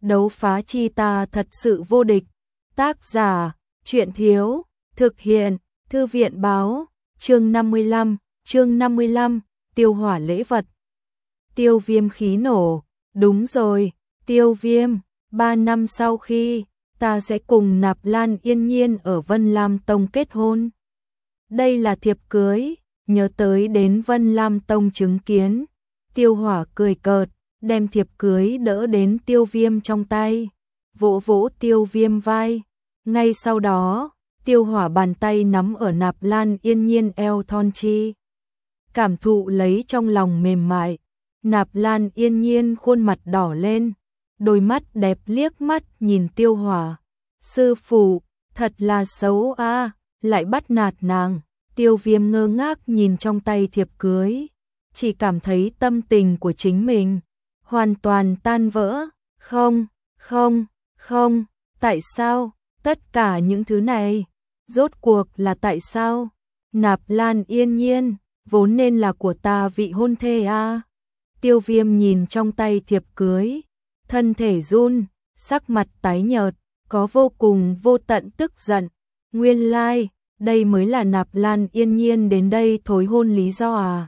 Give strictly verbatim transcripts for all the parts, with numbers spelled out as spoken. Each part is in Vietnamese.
đấu phá chi ta thật sự vô địch. Tác giả, truyện thiếu, thực hiện, thư viện báo, chương năm mươi lăm, chương năm mươi lăm, tiêu hỏa lễ vật. Tiêu Viêm khí nổ, đúng rồi, Tiêu Viêm, ba năm sau khi, ta sẽ cùng Nạp Lan Yên Nhiên ở Vân Lam Tông kết hôn. Đây là thiệp cưới, nhớ tới đến Vân Lam Tông chứng kiến. Tiêu Hỏa cười cợt, đem thiệp cưới đỡ đến Tiêu Viêm trong tay, vỗ vỗ Tiêu Viêm vai. Ngay sau đó, Tiêu Hỏa bàn tay nắm ở Nạp Lan Yên Nhiên eo thon chi. Cảm thụ lấy trong lòng mềm mại, Nạp Lan Yên Nhiên khuôn mặt đỏ lên, đôi mắt đẹp liếc mắt nhìn Tiêu Hỏa. Sư phụ, thật là xấu a, lại bắt nạt nàng. Tiêu Viêm ngơ ngác nhìn trong tay thiệp cưới, chỉ cảm thấy tâm tình của chính mình hoàn toàn tan vỡ. Không, không, không, tại sao? Tất cả những thứ này, rốt cuộc là tại sao? Nạp Lan Yên Nhiên, vốn nên là của ta vị hôn thê a. Tiêu Viêm nhìn trong tay thiệp cưới, thân thể run, sắc mặt tái nhợt, có vô cùng vô tận tức giận. Nguyên lai, like, đây mới là Nạp Lan Yên Nhiên đến đây thối hôn lý do à?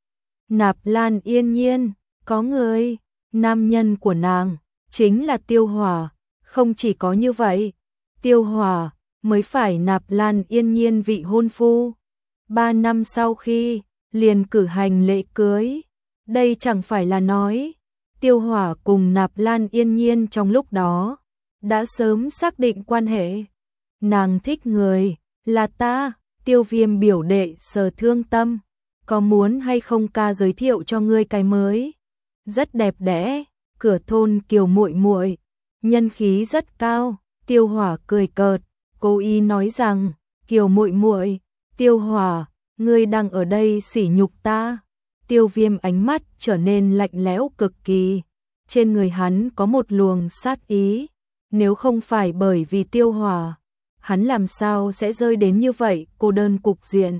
Nạp Lan Yên Nhiên, có người, nam nhân của nàng, chính là Tiêu Hỏa. Không chỉ có như vậy, Tiêu Hỏa mới phải Nạp Lan Yên Nhiên vị hôn phu. Ba năm sau khi, liền cử hành lễ cưới. Đây chẳng phải là nói, Tiêu Hỏa cùng Nạp Lan Yên Nhiên trong lúc đó, đã sớm xác định quan hệ. Nàng thích người, là ta. Tiêu Viêm biểu đệ sờ thương tâm. Có muốn hay không ca giới thiệu cho ngươi cái mới? Rất đẹp đẽ, cửa thôn Kiều muội muội, nhân khí rất cao. Tiêu Hỏa cười cợt, cố ý nói rằng, Kiều muội muội, Tiêu Hỏa, ngươi đang ở đây sỉ nhục ta. Tiêu Viêm ánh mắt trở nên lạnh lẽo cực kỳ, trên người hắn có một luồng sát ý, nếu không phải bởi vì Tiêu Hỏa, hắn làm sao sẽ rơi đến như vậy cô đơn cục diện.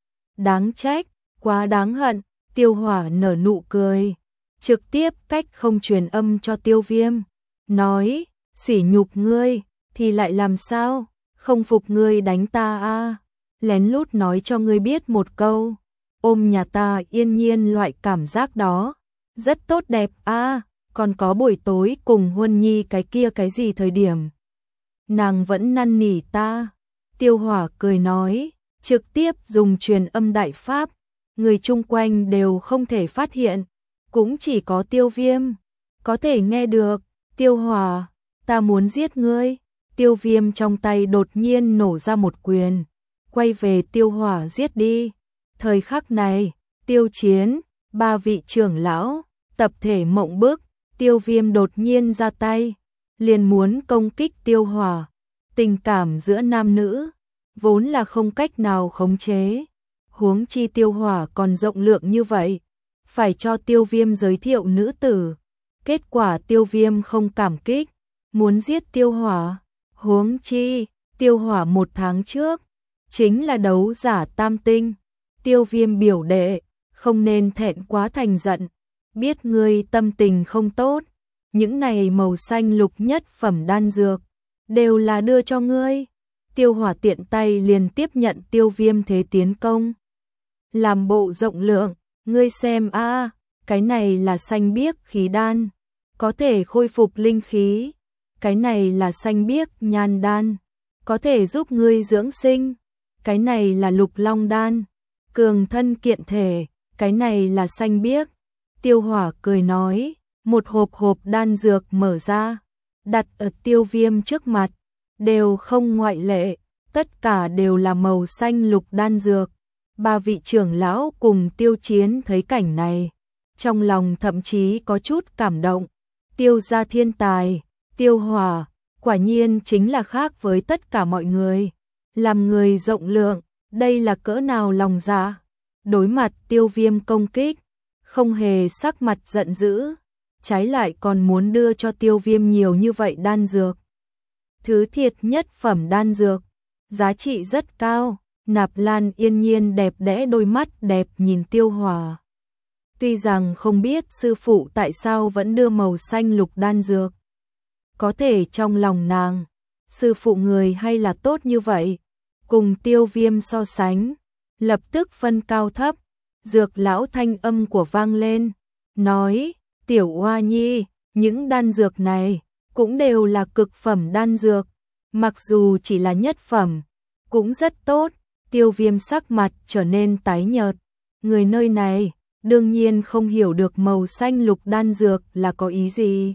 Đáng trách, quá đáng hận. Tiêu Hỏa nở nụ cười, trực tiếp cách không truyền âm cho Tiêu Viêm, nói, sỉ nhục ngươi, thì lại làm sao, không phục ngươi đánh ta a à. Lén lút nói cho ngươi biết một câu, ôm nhà ta Yên Nhiên loại cảm giác đó, rất tốt đẹp a à. Còn có buổi tối cùng Huân Nhi cái kia cái gì thời điểm, nàng vẫn năn nỉ ta. Tiêu Hỏa cười nói, trực tiếp dùng truyền âm đại pháp, người chung quanh đều không thể phát hiện, cũng chỉ có Tiêu Viêm có thể nghe được. Tiêu Hỏa, ta muốn giết ngươi. Tiêu Viêm trong tay đột nhiên nổ ra một quyền, quay về Tiêu Hỏa giết đi. Thời khắc này, Tiêu Chiến, ba vị trưởng lão, tập thể mộng bức. Tiêu Viêm đột nhiên ra tay, liền muốn công kích Tiêu Hỏa. Tình cảm giữa nam nữ vốn là không cách nào khống chế, huống chi Tiêu Hỏa còn rộng lượng như vậy, phải cho Tiêu Viêm giới thiệu nữ tử. Kết quả Tiêu Viêm không cảm kích, muốn giết Tiêu Hỏa. Huống chi, Tiêu Hỏa một tháng trước chính là đấu giả tam tinh. Tiêu Viêm biểu đệ, không nên thẹn quá thành giận, biết ngươi tâm tình không tốt, những này màu xanh lục nhất phẩm đan dược đều là đưa cho ngươi. Tiêu Hỏa tiện tay liền tiếp nhận Tiêu Viêm thế tiến công, làm bộ rộng lượng, ngươi xem a, à, cái này là xanh biếc khí đan, có thể khôi phục linh khí. Cái này là xanh biếc nhan đan, có thể giúp ngươi dưỡng sinh. Cái này là lục long đan, cường thân kiện thể. Cái này là xanh biếc. Tiêu Hỏa cười nói, một hộp hộp đan dược mở ra, đặt ở Tiêu Viêm trước mặt, đều không ngoại lệ, tất cả đều là màu xanh lục đan dược. Ba vị trưởng lão cùng Tiêu Chiến thấy cảnh này, trong lòng thậm chí có chút cảm động. Tiêu gia thiên tài, Tiêu Hỏa, quả nhiên chính là khác với tất cả mọi người, làm người rộng lượng, đây là cỡ nào lòng dạ. Đối mặt Tiêu Viêm công kích, không hề sắc mặt giận dữ, trái lại còn muốn đưa cho Tiêu Viêm nhiều như vậy đan dược. Thứ thiệt nhất phẩm đan dược, giá trị rất cao. Nạp Lan Yên Nhiên đẹp đẽ đôi mắt đẹp nhìn Tiêu Hỏa. Tuy rằng không biết sư phụ tại sao vẫn đưa màu xanh lục đan dược, có thể trong lòng nàng, sư phụ người hay là tốt như vậy, cùng Tiêu Viêm so sánh, lập tức phân cao thấp. Dược lão thanh âm của vang lên, nói, tiểu oa nhi, những đan dược này cũng đều là cực phẩm đan dược, mặc dù chỉ là nhất phẩm, cũng rất tốt. Tiêu Viêm sắc mặt trở nên tái nhợt, người nơi này đương nhiên không hiểu được màu xanh lục đan dược là có ý gì.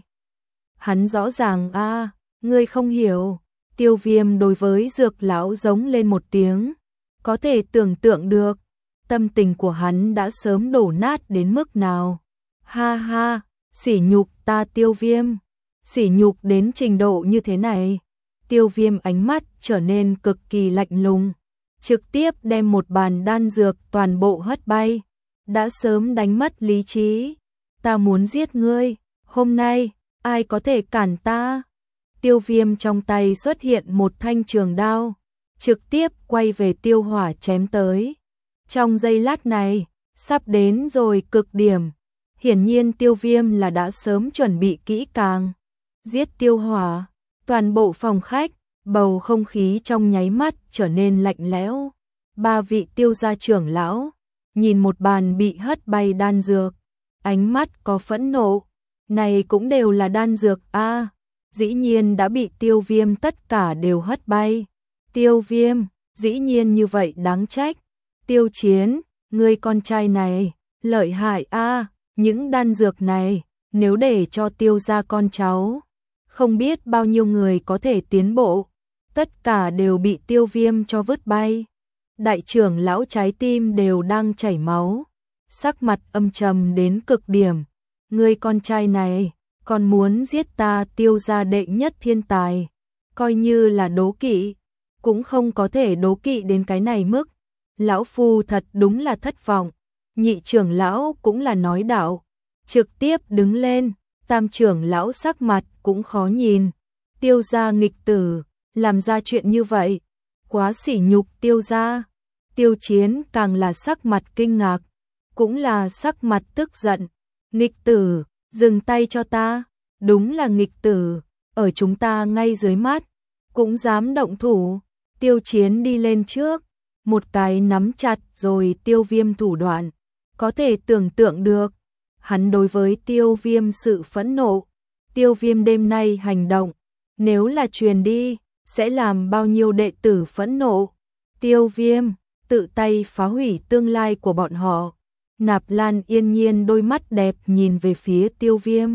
Hắn rõ ràng a, à, ngươi không hiểu. Tiêu Viêm đối với dược lão giống lên một tiếng, có thể tưởng tượng được, tâm tình của hắn đã sớm đổ nát đến mức nào. Ha ha, sỉ nhục ta Tiêu Viêm, sỉ nhục đến trình độ như thế này. Tiêu Viêm ánh mắt trở nên cực kỳ lạnh lùng, trực tiếp đem một bàn đan dược toàn bộ hất bay, đã sớm đánh mất lý trí. Ta muốn giết ngươi, hôm nay, ai có thể cản ta? Tiêu Viêm trong tay xuất hiện một thanh trường đao, trực tiếp quay về Tiêu Hỏa chém tới. Trong giây lát này, sắp đến rồi cực điểm, hiển nhiên Tiêu Viêm là đã sớm chuẩn bị kỹ càng. Giết Tiêu Hỏa, toàn bộ phòng khách, bầu không khí trong nháy mắt trở nên lạnh lẽo. Ba vị Tiêu gia trưởng lão, nhìn một bàn bị hất bay đan dược, ánh mắt có phẫn nộ, này cũng đều là đan dược a, à, dĩ nhiên đã bị Tiêu Viêm tất cả đều hất bay. Tiêu Viêm, dĩ nhiên như vậy đáng trách. Tiêu Chiến, người con trai này, lợi hại a, à, những đan dược này, nếu để cho Tiêu gia con cháu, không biết bao nhiêu người có thể tiến bộ, tất cả đều bị Tiêu Viêm cho vứt bay. Đại trưởng lão trái tim đều đang chảy máu, sắc mặt âm trầm đến cực điểm. Người con trai này, còn muốn giết ta Tiêu gia đệ nhất thiên tài, coi như là đố kỵ, cũng không có thể đố kỵ đến cái này mức. Lão phu thật đúng là thất vọng. Nhị trưởng lão cũng là nói đạo, trực tiếp đứng lên. Tam trưởng lão sắc mặt cũng khó nhìn. Tiêu gia nghịch tử, làm ra chuyện như vậy, quá sỉ nhục Tiêu gia. Tiêu Chiến càng là sắc mặt kinh ngạc, cũng là sắc mặt tức giận. Nghịch tử, dừng tay cho ta, đúng là nghịch tử, ở chúng ta ngay dưới mắt, cũng dám động thủ. Tiêu Chiến đi lên trước, một cái nắm chặt rồi Tiêu Viêm thủ đoạn, có thể tưởng tượng được, hắn đối với Tiêu Viêm sự phẫn nộ. Tiêu Viêm đêm nay hành động, nếu là truyền đi, sẽ làm bao nhiêu đệ tử phẫn nộ. Tiêu Viêm, tự tay phá hủy tương lai của bọn họ. Nạp Lan Yên Nhiên đôi mắt đẹp nhìn về phía Tiêu Viêm,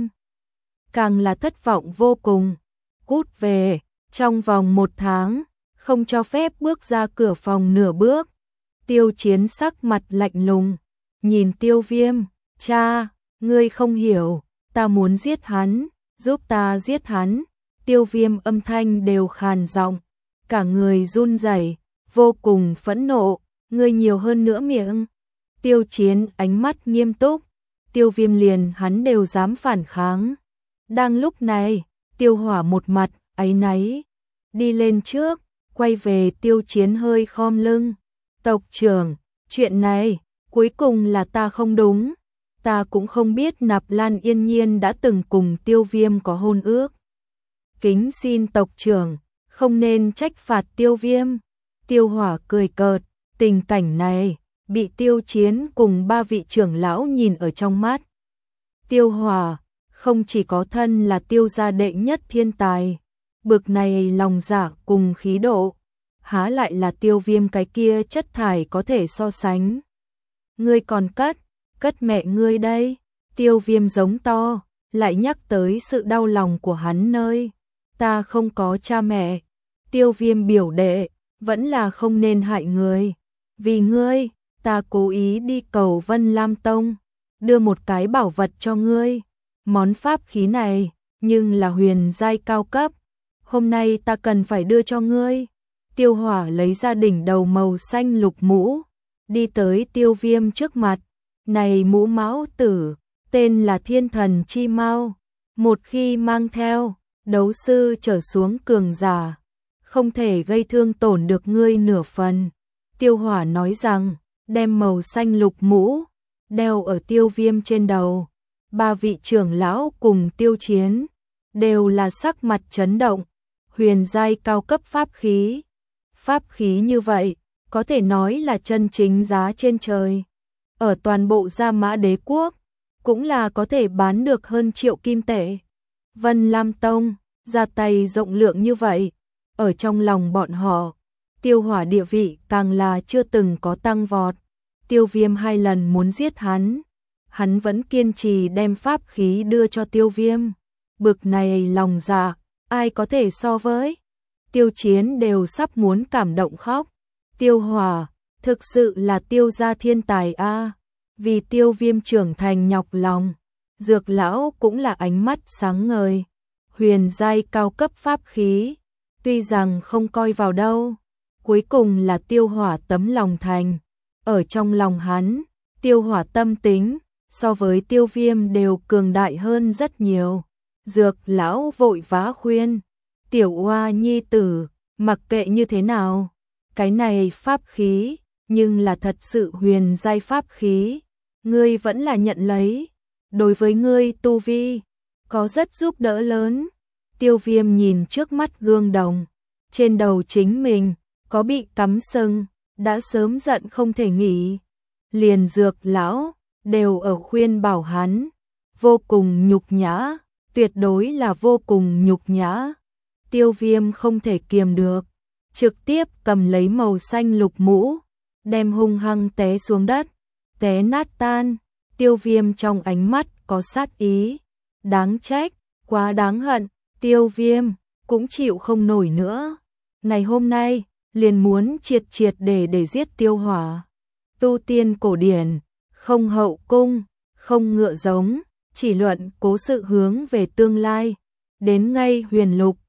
càng là thất vọng vô cùng. Cút về, trong vòng một tháng, không cho phép bước ra cửa phòng nửa bước. Tiêu Chiến sắc mặt lạnh lùng, nhìn Tiêu Viêm, cha, ngươi không hiểu, ta muốn giết hắn, giúp ta giết hắn. Tiêu Viêm âm thanh đều khàn giọng, cả người run rẩy, vô cùng phẫn nộ, ngươi nhiều hơn nữa miệng. Tiêu Chiến ánh mắt nghiêm túc, Tiêu Viêm liền hắn đều dám phản kháng. Đang lúc này, Tiêu Hỏa một mặt áy náy, đi lên trước, quay về Tiêu Chiến hơi khom lưng. Tộc trưởng, chuyện này, cuối cùng là ta không đúng. Ta cũng không biết Nạp Lan Yên Nhiên đã từng cùng Tiêu Viêm có hôn ước. Kính xin tộc trưởng, không nên trách phạt Tiêu Viêm. Tiêu Hỏa cười cợt, tình cảnh này, bị Tiêu Chiến cùng ba vị trưởng lão nhìn ở trong mắt. Tiêu Hỏa, không chỉ có thân là Tiêu gia đệ nhất thiên tài, bực này lòng dạ cùng khí độ, há lại là Tiêu Viêm cái kia chất thải có thể so sánh. Ngươi còn cất, cất mẹ ngươi đây. Tiêu Viêm giống to, lại nhắc tới sự đau lòng của hắn nơi. Ta không có cha mẹ. Tiêu Viêm biểu đệ, vẫn là không nên hại người. Vì ngươi, ta cố ý đi cầu Vân Lam Tông, đưa một cái bảo vật cho ngươi. Món pháp khí này, nhưng là huyền giai cao cấp. Hôm nay ta cần phải đưa cho ngươi. Tiêu Hỏa lấy ra đỉnh đầu màu xanh lục mũ, đi tới Tiêu Viêm trước mặt. Này mũ mão tử, tên là Thiên Thần Chi Mao. Một khi mang theo, đấu sư trở xuống cường giả, không thể gây thương tổn được ngươi nửa phần. Tiêu Hỏa nói rằng, đem màu xanh lục mũ, đeo ở Tiêu Viêm trên đầu. Ba vị trưởng lão cùng Tiêu Chiến, đều là sắc mặt chấn động. Huyền giai cao cấp pháp khí. Pháp khí như vậy, có thể nói là chân chính giá trên trời. Ở toàn bộ Gia Mã Đế quốc, cũng là có thể bán được hơn triệu kim tệ. Vân Lam Tông, ra tay rộng lượng như vậy, ở trong lòng bọn họ, Tiêu Hỏa địa vị càng là chưa từng có tăng vọt. Tiêu Viêm hai lần muốn giết hắn, hắn vẫn kiên trì đem pháp khí đưa cho Tiêu Viêm. Bực này lòng dạ, ai có thể so với? Tiêu Chiến đều sắp muốn cảm động khóc. Tiêu Hỏa, thực sự là Tiêu gia thiên tài a. Vì Tiêu Viêm trưởng thành nhọc lòng, Dược lão cũng là ánh mắt sáng ngời. Huyền giai cao cấp pháp khí, tuy rằng không coi vào đâu, cuối cùng là Tiêu Hỏa tấm lòng thành. Ở trong lòng hắn, Tiêu Hỏa tâm tính so với Tiêu Viêm đều cường đại hơn rất nhiều. Dược lão vội vã khuyên, tiểu oa nhi tử, mặc kệ như thế nào, cái này pháp khí, nhưng là thật sự huyền giai pháp khí, ngươi vẫn là nhận lấy, đối với ngươi tu vi, có rất giúp đỡ lớn. Tiêu Viêm nhìn trước mắt gương đồng, trên đầu chính mình, có bị cắm sừng, đã sớm giận không thể nghỉ. Liền Dược lão, đều ở khuyên bảo hắn, vô cùng nhục nhã, tuyệt đối là vô cùng nhục nhã. Tiêu Viêm không thể kiềm được, trực tiếp cầm lấy màu xanh lục mũ, đem hung hăng té xuống đất, té nát tan. Tiêu Viêm trong ánh mắt có sát ý, đáng trách, quá đáng hận. Tiêu Viêm cũng chịu không nổi nữa, ngày hôm nay liền muốn triệt triệt để để giết Tiêu Hỏa. Tu tiên cổ điển, không hậu cung, không ngựa giống, chỉ luận cố sự hướng về tương lai. Đến ngay huyền lục,